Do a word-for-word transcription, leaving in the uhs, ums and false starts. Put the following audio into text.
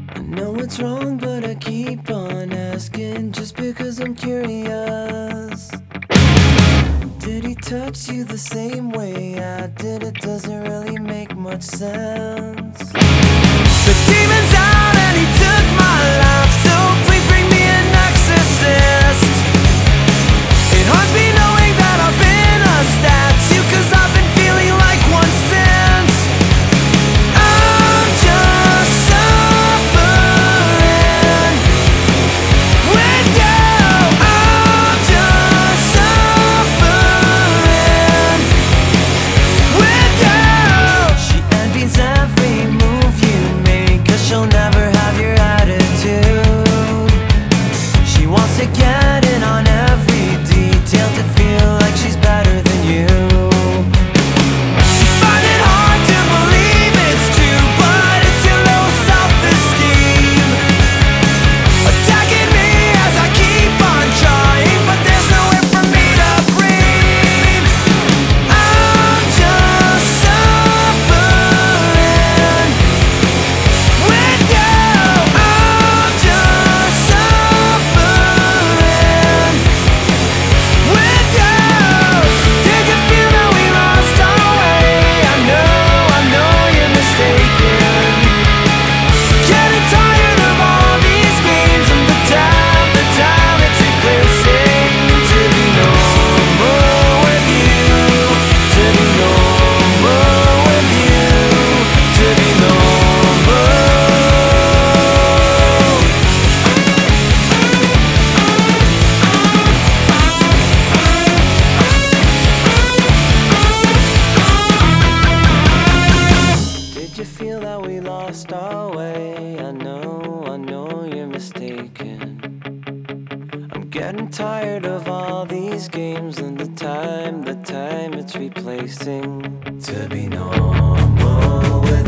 I know it's wrong, but I keep on asking just because I'm curious. Did he touch you the same way I did? It doesn't really make much sense. The demon's out and he took my life, so please bring me an exorcist. It haunts me knowing that I've been a statue, cause I've been feeling like one since. I'm just suffering with you. I'm just suffering with you. She envies every move you make, cause she'll never have your attitude. She wants to get in on every detail to feel like she's better than you. You find it hard to believe it's true, but it's your low self-esteem attacking me as I keep on trying, but there's nowhere for me to breathe. I'm just suffering with you. I'm just suffering with you. Did you feel that we lost our way? I know, I know you're mistaken. Getting tired of all these games and the time, the time it's replacing. To be normal with you, to be normal with you, to be normal. Did you feel that we lost our way? I know, I know you're mistaken. I'm getting tired of all these games and the time, the time it's replacing. To be normal with